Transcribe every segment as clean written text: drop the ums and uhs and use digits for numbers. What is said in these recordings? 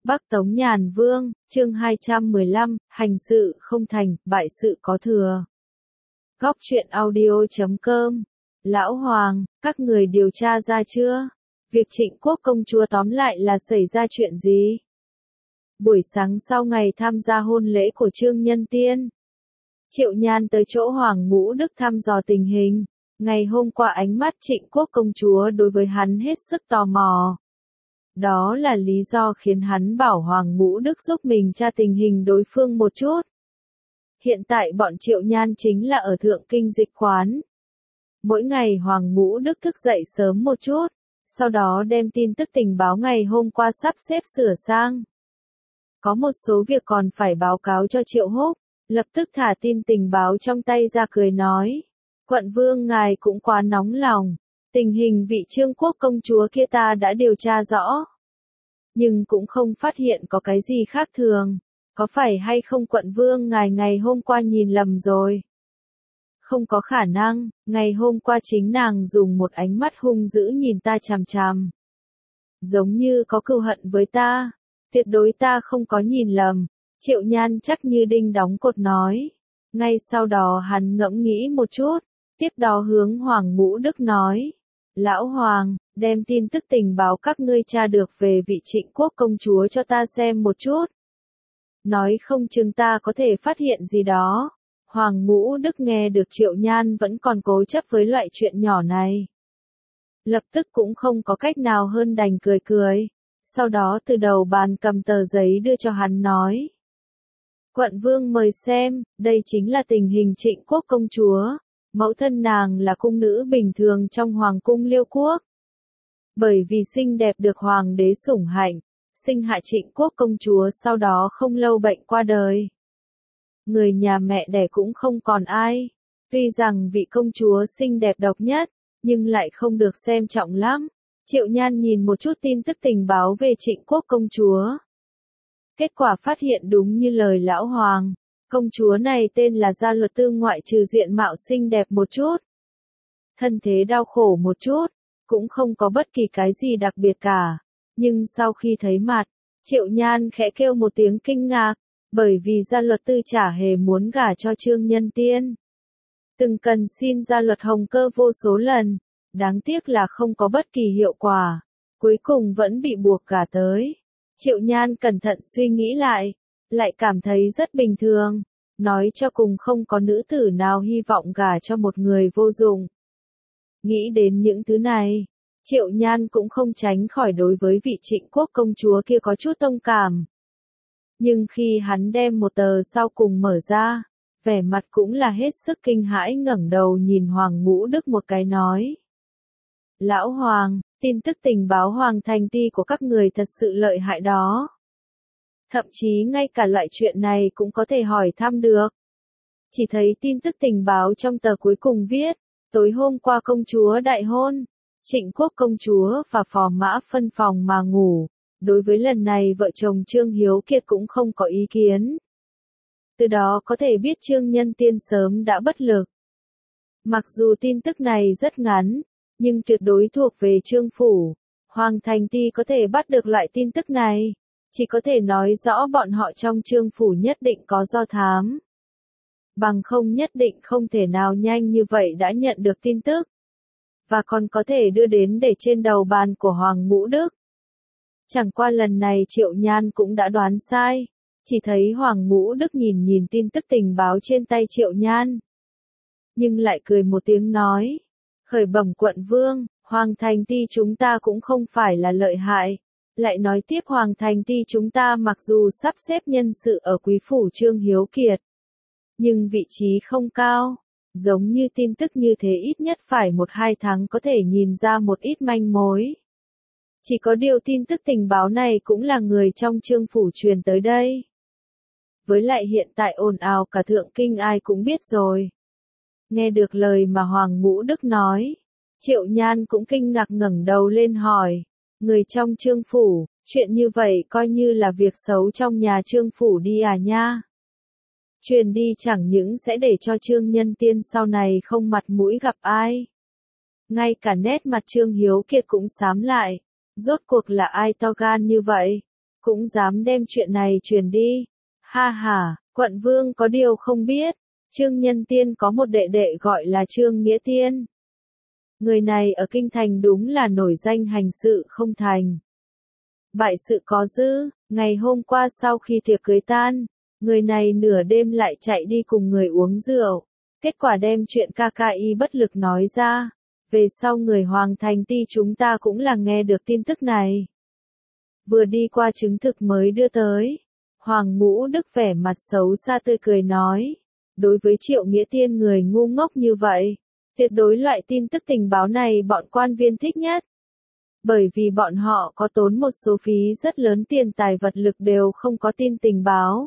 Bắc Tống Nhàn Vương, chương 215, hành sự không thành, bại sự có thừa. Góc truyện audio.com. Lão Hoàng, các người điều tra ra chưa? Việc Trịnh Quốc công chúa tóm lại là xảy ra chuyện gì? Buổi sáng sau ngày tham gia hôn lễ của Trương Nhân Tiên, Triệu Nhan tới chỗ Hoàng Ngũ Đức thăm dò tình hình. Ngày hôm qua ánh mắt Trịnh Quốc công chúa đối với hắn hết sức tò mò. Đó là lý do khiến hắn bảo Hoàng Ngũ Đức giúp mình tra tình hình đối phương một chút. Hiện tại bọn Triệu Nhan chính là ở Thượng Kinh Dịch Quán. Mỗi ngày Hoàng Ngũ Đức thức dậy sớm một chút, sau đó đem tin tức tình báo ngày hôm qua sắp xếp sửa sang. Có một số việc còn phải báo cáo cho Triệu Húc, lập tức thả tin tình báo trong tay ra cười nói. Quận vương ngài cũng quá nóng lòng. Tình hình vị Trương Quốc công chúa kia ta đã điều tra rõ. Nhưng cũng không phát hiện có cái gì khác thường. Có phải hay không quận vương ngài ngày hôm qua nhìn lầm rồi? Không có khả năng, ngày hôm qua chính nàng dùng một ánh mắt hung dữ nhìn ta chằm chằm. Giống như có cừu hận với ta. Tuyệt đối ta không có nhìn lầm. Triệu Nhan chắc như đinh đóng cột nói. Ngay sau đó hắn ngẫm nghĩ một chút. Tiếp đó hướng Hoàng Ngũ Đức nói. Lão Hoàng, đem tin tức tình báo các ngươi tra được về vị Trịnh Quốc công chúa cho ta xem một chút. Nói không chừng ta có thể phát hiện gì đó. Hoàng Ngũ Đức nghe được Triệu Nhan vẫn còn cố chấp với loại chuyện nhỏ này. Lập tức cũng không có cách nào hơn đành cười cười. Sau đó từ đầu bàn cầm tờ giấy đưa cho hắn nói. Quận vương mời xem, đây chính là tình hình Trịnh Quốc công chúa. Mẫu thân nàng là cung nữ bình thường trong Hoàng cung Liêu Quốc. Bởi vì xinh đẹp được Hoàng đế sủng hạnh, sinh hạ Trịnh Quốc công chúa sau đó không lâu bệnh qua đời. Người nhà mẹ đẻ cũng không còn ai. Tuy rằng vị công chúa xinh đẹp độc nhất, nhưng lại không được xem trọng lắm. Triệu Nhan nhìn một chút tin tức tình báo về Trịnh Quốc công chúa. Kết quả phát hiện đúng như lời lão Hoàng. Công chúa này tên là Gia Luật Tư, ngoại trừ diện mạo xinh đẹp một chút. Thân thế đau khổ một chút, cũng không có bất kỳ cái gì đặc biệt cả. Nhưng sau khi thấy mặt, Triệu Nhan khẽ kêu một tiếng kinh ngạc, bởi vì Gia Luật Tư chả hề muốn gả cho Trương Nhân Tiên. Từng cần xin Gia Luật Hồng Cơ vô số lần, đáng tiếc là không có bất kỳ hiệu quả, cuối cùng vẫn bị buộc gả tới. Triệu Nhan cẩn thận suy nghĩ lại cảm thấy rất bình thường, nói cho cùng không có nữ tử nào hy vọng gả cho một người vô dụng. Nghĩ đến những thứ này, Triệu Nhan cũng không tránh khỏi đối với vị Trịnh Quốc công chúa kia có chút thông cảm. Nhưng khi hắn đem một tờ sau cùng mở ra, vẻ mặt cũng là hết sức kinh hãi, ngẩng đầu nhìn Hoàng Ngũ Đức một cái nói. Lão Hoàng, tin tức tình báo Hoàng thành ti của các người thật sự lợi hại đó. Thậm chí ngay cả loại chuyện này cũng có thể hỏi thăm được. Chỉ thấy tin tức tình báo trong tờ cuối cùng viết, tối hôm qua công chúa đại hôn, Trịnh Quốc công chúa và phò mã phân phòng mà ngủ. Đối với lần này vợ chồng Trương Hiếu Kiệt cũng không có ý kiến. Từ đó có thể biết Trương Nhân Tiên sớm đã bất lực. Mặc dù tin tức này rất ngắn, nhưng tuyệt đối thuộc về Trương Phủ. Hoàng thành ti có thể bắt được loại tin tức này, chỉ có thể nói rõ bọn họ trong Trương Phủ nhất định có do thám. Bằng không nhất định không thể nào nhanh như vậy đã nhận được tin tức. Và còn có thể đưa đến để trên đầu bàn của Hoàng Ngũ Đức. Chẳng qua lần này Triệu Nhan cũng đã đoán sai. Chỉ thấy Hoàng Ngũ Đức nhìn tin tức tình báo trên tay Triệu Nhan. Nhưng lại cười một tiếng nói. Khởi bẩm quận vương, Hoàng thành ti chúng ta cũng không phải là lợi hại. Lại nói tiếp Hoàng thành ti chúng ta mặc dù sắp xếp nhân sự ở quý phủ Trương Hiếu Kiệt. Nhưng vị trí không cao. Giống như tin tức như thế ít nhất phải 1-2 tháng có thể nhìn ra một ít manh mối. Chỉ có điều tin tức tình báo này cũng là người trong Trương Phủ truyền tới đây. Với lại hiện tại ồn ào cả Thượng Kinh ai cũng biết rồi. Nghe được lời mà Hoàng Ngũ Đức nói, Triệu Nhan cũng kinh ngạc ngẩng đầu lên hỏi. Người trong Trương Phủ, chuyện như vậy coi như là việc xấu trong nhà Trương Phủ đi à nha. Truyền đi chẳng những sẽ để cho Trương Nhân Tiên sau này không mặt mũi gặp ai. Ngay cả nét mặt Trương Hiếu Kiệt cũng xám lại. Rốt cuộc là ai to gan như vậy? cũng dám đem chuyện này truyền đi. Ha ha, quận vương có điều không biết, Trương Nhân Tiên có một đệ đệ gọi là Trương Nghĩa Tiên. Người này ở kinh thành đúng là nổi danh hành sự không thành, bại sự có dư. Ngày hôm qua sau khi tiệc cưới tan, người này nửa đêm lại chạy đi cùng người uống rượu, kết quả đem chuyện ca ca y bất lực nói ra. Về sau người Hoàng Thành Ti chúng ta cũng là nghe được tin tức này. Vừa đi qua chứng thực mới đưa tới. Hoàng Ngũ Đức vẻ mặt xấu xa tươi cười nói. Đối với Triệu Nghĩa Tiên người ngu ngốc như vậy, tuyệt đối loại tin tức tình báo này bọn quan viên thích nhất. Bởi vì bọn họ có tốn một số phí rất lớn tiền tài vật lực đều không có tin tình báo.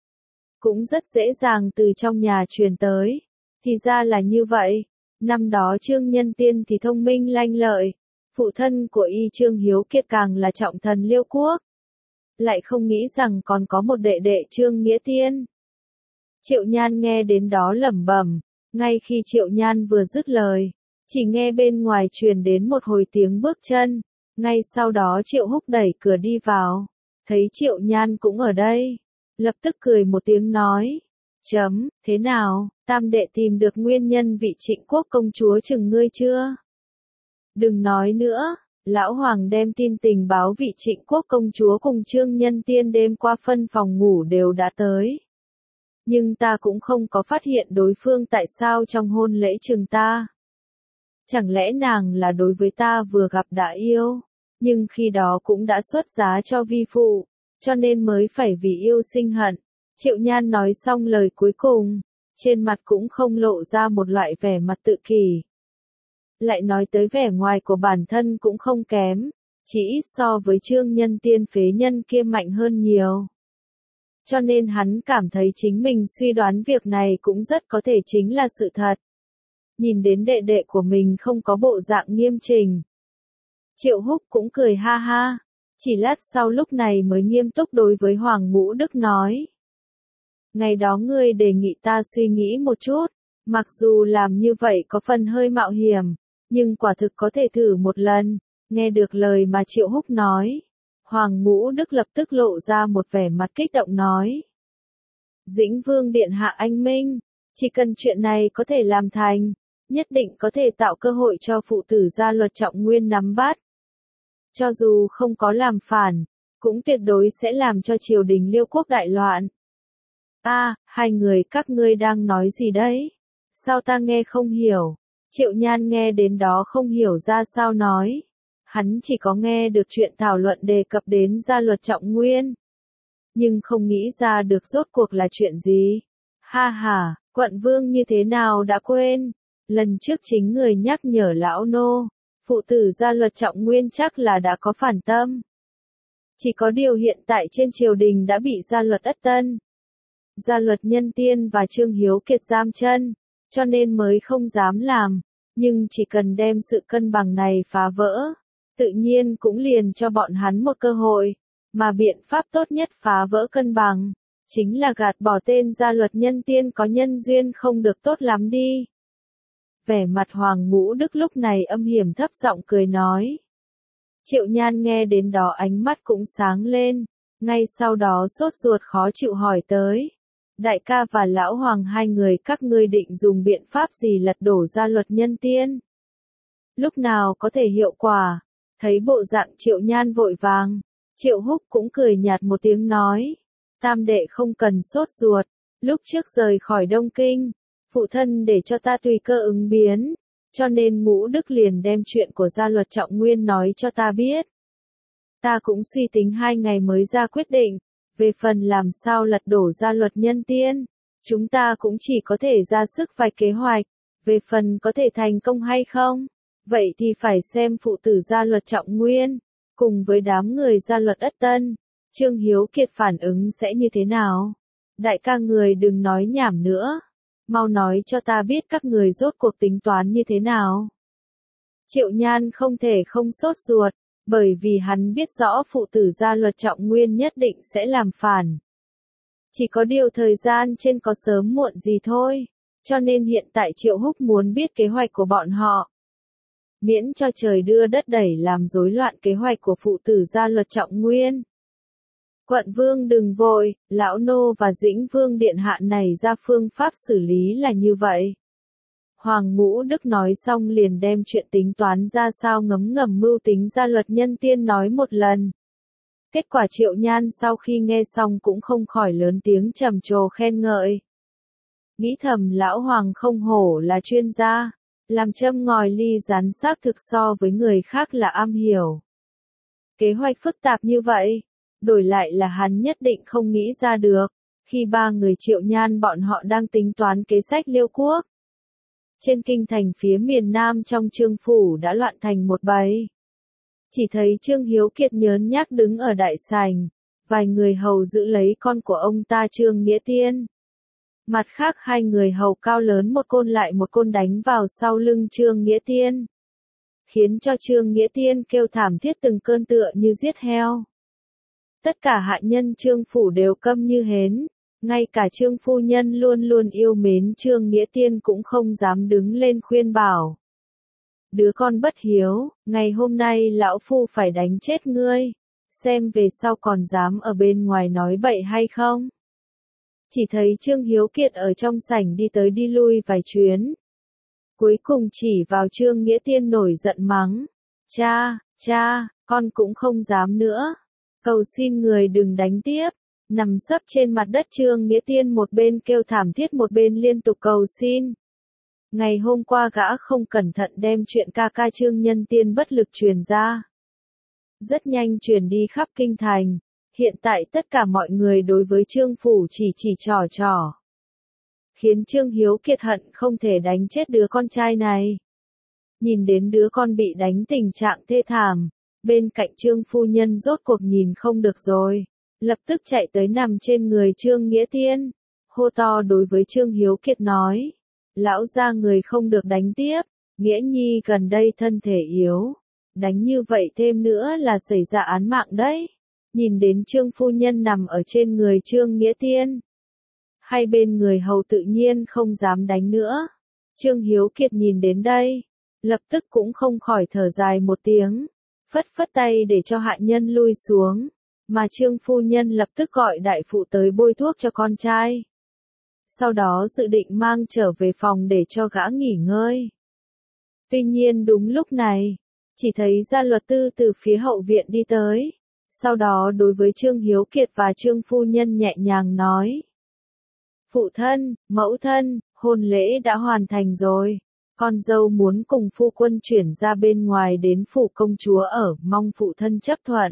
Cũng rất dễ dàng từ trong nhà truyền tới. Thì ra là như vậy. Năm đó Trương Nhân Tiên thì thông minh lanh lợi. Phụ thân của y Trương Hiếu Kiệt càng là trọng thần Liêu Quốc. Lại không nghĩ rằng còn có một đệ đệ Trương Nghĩa Tiên. Triệu Nhan nghe đến đó lẩm bẩm. Ngay khi Triệu Nhan vừa dứt lời, chỉ nghe bên ngoài truyền đến một hồi tiếng bước chân. Ngay sau đó Triệu Húc đẩy cửa đi vào. Thấy Triệu Nhan cũng ở đây. Lập tức cười một tiếng nói. Thế nào, tam đệ tìm được nguyên nhân vị Trịnh Quốc công chúa chừng ngươi chưa? Đừng nói nữa, lão hoàng đem tin tình báo vị Trịnh Quốc công chúa cùng Trương Nhân Tiên đêm qua phân phòng ngủ đều đã tới. Nhưng ta cũng không có phát hiện đối phương tại sao trong hôn lễ chừng ta. Chẳng lẽ nàng là đối với ta vừa gặp đã yêu, nhưng khi đó cũng đã xuất giá cho vi phụ, cho nên mới phải vì yêu sinh hận. Triệu Nhan nói xong lời cuối cùng, trên mặt cũng không lộ ra một loại vẻ mặt tự kỷ. Lại nói tới vẻ ngoài của bản thân cũng không kém, chỉ ít so với Trương Nhân Tiên phế nhân kia mạnh hơn nhiều. Cho nên hắn cảm thấy chính mình suy đoán việc này cũng rất có thể chính là sự thật. Nhìn đến đệ đệ của mình không có bộ dạng nghiêm chỉnh. Triệu Húc cũng cười ha ha, chỉ lát sau lúc này mới nghiêm túc đối với Hoàng Ngũ Đức nói. Ngày đó ngươi đề nghị ta suy nghĩ một chút, mặc dù làm như vậy có phần hơi mạo hiểm, nhưng quả thực có thể thử một lần. Nghe được lời mà Triệu Húc nói, Hoàng Ngũ Đức lập tức lộ ra một vẻ mặt kích động nói. Dĩnh Vương Điện Hạ anh minh, chỉ cần chuyện này có thể làm thành, nhất định có thể tạo cơ hội cho phụ tử gia Luật Trọng Nguyên nắm bắt. Cho dù không có làm phản, cũng tuyệt đối sẽ làm cho triều đình Liêu Quốc đại loạn. Hai người các ngươi đang nói gì đấy? Sao ta nghe không hiểu? Triệu Nhan nghe đến đó không hiểu ra sao nói. Hắn chỉ có nghe được chuyện thảo luận đề cập đến gia Luật Trọng Nguyên. Nhưng không nghĩ ra được rốt cuộc là chuyện gì. Ha ha, quận vương như thế nào đã quên. Lần trước chính người nhắc nhở lão nô. Phụ tử gia Luật Trọng Nguyên chắc là đã có phản tâm. Chỉ có điều hiện tại trên triều đình đã bị gia Luật Ất Tân, gia Luật Nhân Tiên và Trương Hiếu Kiệt giam chân, cho nên mới không dám làm. Nhưng chỉ cần đem sự cân bằng này phá vỡ, tự nhiên cũng liền cho bọn hắn một cơ hội. Mà biện pháp tốt nhất phá vỡ cân bằng, chính là gạt bỏ tên gia Luật Nhân Tiên có nhân duyên không được tốt lắm đi. Vẻ mặt Hoàng Ngũ Đức lúc này âm hiểm thấp giọng cười nói. Triệu Nhan nghe đến đó ánh mắt cũng sáng lên, ngay sau đó sốt ruột khó chịu hỏi tới. Đại ca và lão Hoàng hai người các ngươi định dùng biện pháp gì lật đổ gia Luật Nhân Tiên? Lúc nào có thể hiệu quả? Thấy bộ dạng Triệu Nhan vội vàng, Triệu Húc cũng cười nhạt một tiếng nói. Tam đệ không cần sốt ruột, lúc trước rời khỏi Đông Kinh, phụ thân để cho ta tùy cơ ứng biến, cho nên Ngũ Đức liền đem chuyện của gia Luật Trọng Nguyên nói cho ta biết. Ta cũng suy tính 2 ngày mới ra quyết định, về phần làm sao lật đổ gia Luật Nhân Tiên, chúng ta cũng chỉ có thể ra sức vài kế hoạch, về phần có thể thành công hay không, vậy thì phải xem phụ tử gia Luật Trọng Nguyên, cùng với đám người gia Luật Ất Tân, Trương Hiếu Kiệt phản ứng sẽ như thế nào. Đại ca người đừng nói nhảm nữa, mau nói cho ta biết các người rốt cuộc tính toán như thế nào. Triệu Nhan không thể không sốt ruột, bởi vì hắn biết rõ phụ tử gia Luật Trọng Nguyên nhất định sẽ làm phản. Chỉ có điều thời gian trên có sớm muộn gì thôi, cho nên hiện tại Triệu Húc muốn biết kế hoạch của bọn họ. Miễn cho trời đưa đất đẩy làm rối loạn kế hoạch của phụ tử gia Luật Trọng Nguyên. Quận vương đừng vội, lão nô và Dĩnh vương điện hạ này ra phương pháp xử lý là như vậy. Hoàng Ngũ Đức nói xong liền đem chuyện tính toán ra sao ngấm ngầm mưu tính ra luật nhân tiên nói một lần. Kết quả Triệu Nhan sau khi nghe xong cũng không khỏi lớn tiếng trầm trồ khen ngợi. Nghĩ thầm lão Hoàng không hổ là chuyên gia, làm châm ngòi ly rán xác thực so với người khác là am hiểu. Kế hoạch phức tạp như vậy, đổi lại là hắn nhất định không nghĩ ra được, khi ba người Triệu Nhan bọn họ đang tính toán kế sách Liêu Quốc. Trên kinh thành phía miền Nam trong Trương phủ đã loạn thành một bầy. Chỉ thấy Trương Hiếu Kiệt nhớn nhác đứng ở đại sảnh, vài người hầu giữ lấy con của ông ta Trương Nghĩa Tiên. Mặt khác hai người hầu cao lớn một côn lại một côn đánh vào sau lưng Trương Nghĩa Tiên, khiến cho Trương Nghĩa Tiên kêu thảm thiết từng cơn tựa như giết heo. Tất cả hạ nhân Trương phủ đều câm như hến, ngay cả Trương phu nhân luôn luôn yêu mến Trương Nghĩa Tiên cũng không dám đứng lên khuyên bảo. Đứa con bất hiếu, ngày hôm nay lão phu phải đánh chết ngươi, xem về sau còn dám ở bên ngoài nói bậy hay không. Chỉ thấy Trương Hiếu Kiệt ở trong sảnh đi tới đi lui vài chuyến. Cuối cùng chỉ vào Trương Nghĩa Tiên nổi giận mắng. Cha, con cũng không dám nữa. Cầu xin người đừng đánh tiếp. Nằm sấp trên mặt đất Trương Nghĩa Tiên một bên kêu thảm thiết một bên liên tục cầu xin. Ngày hôm qua gã không cẩn thận đem chuyện ca ca Trương Nhân Tiên bất lực truyền ra. Rất nhanh truyền đi khắp kinh thành. Hiện tại tất cả mọi người đối với Trương phủ chỉ trò. Khiến Trương Hiếu Kiệt hận không thể đánh chết đứa con trai này. Nhìn đến đứa con bị đánh tình trạng thê thảm, bên cạnh Trương phu nhân rốt cuộc nhìn không được rồi, lập tức chạy tới nằm trên người Trương Nghĩa Tiên, hô to đối với Trương Hiếu Kiệt nói, lão gia người không được đánh tiếp, Nghĩa Nhi gần đây thân thể yếu, đánh như vậy thêm nữa là xảy ra án mạng đấy. Nhìn đến Trương phu nhân nằm ở trên người Trương Nghĩa Tiên, hai bên người hầu tự nhiên không dám đánh nữa. Trương Hiếu Kiệt nhìn đến đây, lập tức cũng không khỏi thở dài một tiếng, phất phất tay để cho hạ nhân lui xuống, mà Trương phu nhân lập tức gọi đại phụ tới bôi thuốc cho con trai. Sau đó dự định mang trở về phòng để cho gã nghỉ ngơi. Tuy nhiên đúng lúc này, chỉ thấy Gia Luật Tư từ phía hậu viện đi tới, sau đó đối với Trương Hiếu Kiệt và Trương phu nhân nhẹ nhàng nói. Phụ thân, mẫu thân, hôn lễ đã hoàn thành rồi. Con dâu muốn cùng phu quân chuyển ra bên ngoài đến phủ công chúa ở, mong phụ thân chấp thuận.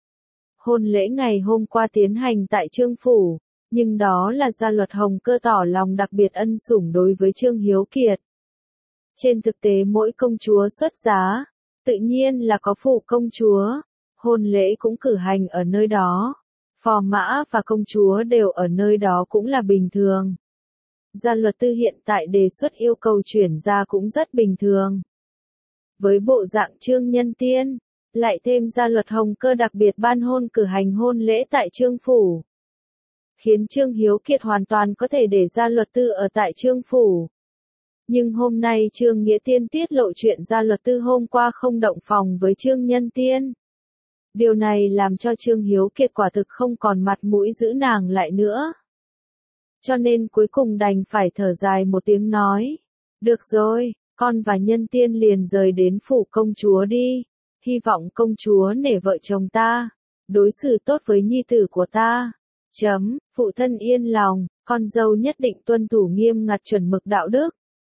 Hôn lễ ngày hôm qua tiến hành tại Trương phủ, nhưng đó là Gia Luật Hồng Cơ tỏ lòng đặc biệt ân sủng đối với Trương Hiếu Kiệt. Trên thực tế mỗi công chúa xuất giá, tự nhiên là có phủ công chúa, hôn lễ cũng cử hành ở nơi đó. Phò mã và công chúa đều ở nơi đó cũng là bình thường. Gia Luật Tư hiện tại đề xuất yêu cầu chuyển ra cũng rất bình thường. Với bộ dạng Trương Nhân Tiên, lại thêm Gia Luật Hồng Cơ đặc biệt ban hôn cử hành hôn lễ tại Trương phủ, khiến Trương Hiếu Kiệt hoàn toàn có thể để Gia Luật Tư ở tại Trương phủ. Nhưng hôm nay Trương Nghĩa Tiên tiết lộ chuyện Gia Luật Tư hôm qua không động phòng với Trương Nhân Tiên. Điều này làm cho Trương Hiếu Kiệt quả thực không còn mặt mũi giữ nàng lại nữa. Cho nên cuối cùng đành phải thở dài một tiếng nói. Được rồi, con và Nhân Tiên liền rời đến phủ công chúa đi. Hy vọng công chúa nể vợ chồng ta, đối xử tốt với nhi tử của ta. Phụ thân yên lòng, con dâu nhất định tuân thủ nghiêm ngặt chuẩn mực đạo đức.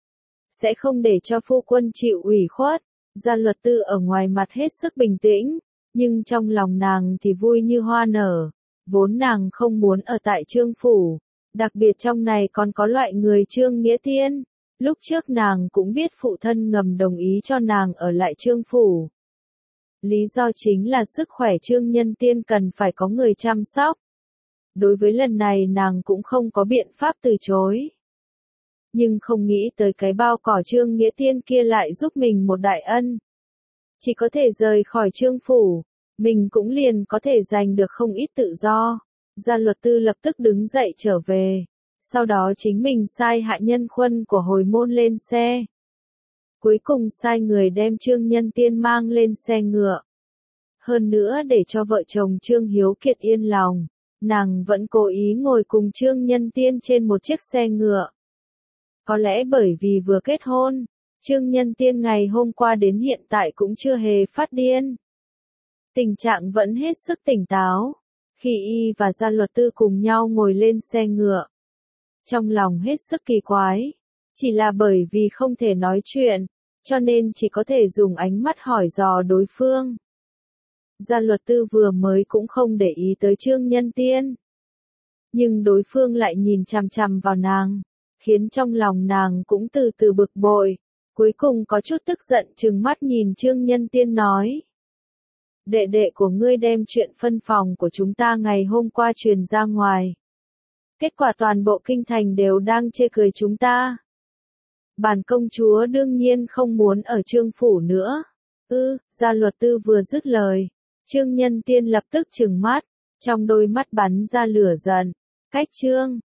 Sẽ không để cho phu quân chịu ủy khuất. Gia Luật Tư ở ngoài mặt hết sức bình tĩnh. Nhưng trong lòng nàng thì vui như hoa nở, vốn nàng không muốn ở tại Trương phủ, đặc biệt trong này còn có loại người Trương Nghĩa Tiên, lúc trước nàng cũng biết phụ thân ngầm đồng ý cho nàng ở lại Trương phủ. Lý do chính là sức khỏe Trương Nhân Tiên cần phải có người chăm sóc. Đối với lần này nàng cũng không có biện pháp từ chối. Nhưng không nghĩ tới cái bao cỏ Trương Nghĩa Tiên kia lại giúp mình một đại ân. Chỉ có thể rời khỏi Trương phủ, mình cũng liền có thể giành được không ít tự do. Gia Luật Tư lập tức đứng dậy trở về, sau đó chính mình sai hạ nhân khuân của hồi môn lên xe. Cuối cùng sai người đem Trương Nhân Tiên mang lên xe ngựa. Hơn nữa để cho vợ chồng Trương Hiếu Kiệt yên lòng, nàng vẫn cố ý ngồi cùng Trương Nhân Tiên trên một chiếc xe ngựa. Có lẽ bởi vì vừa kết hôn, Trương Nhân Tiên ngày hôm qua đến hiện tại cũng chưa hề phát điên. Tình trạng vẫn hết sức tỉnh táo. Khi y và gia luật tư cùng nhau ngồi lên xe ngựa, trong lòng hết sức kỳ quái. Chỉ là bởi vì không thể nói chuyện, cho nên chỉ có thể dùng ánh mắt hỏi dò đối phương. Gia luật tư vừa mới cũng không để ý tới Trương Nhân Tiên. Nhưng đối phương lại nhìn chằm chằm vào nàng, khiến trong lòng nàng cũng từ từ bực bội. Cuối cùng có chút tức giận trừng mắt nhìn Trương Nhân Tiên nói. Đệ đệ của ngươi đem chuyện phân phòng của chúng ta ngày hôm qua truyền ra ngoài. Kết quả toàn bộ kinh thành đều đang chê cười chúng ta. Bản công chúa đương nhiên không muốn ở Trương phủ nữa. Gia luật tư vừa dứt lời, Trương Nhân Tiên lập tức trừng mắt, trong đôi mắt bắn ra lửa giận. Cách Trương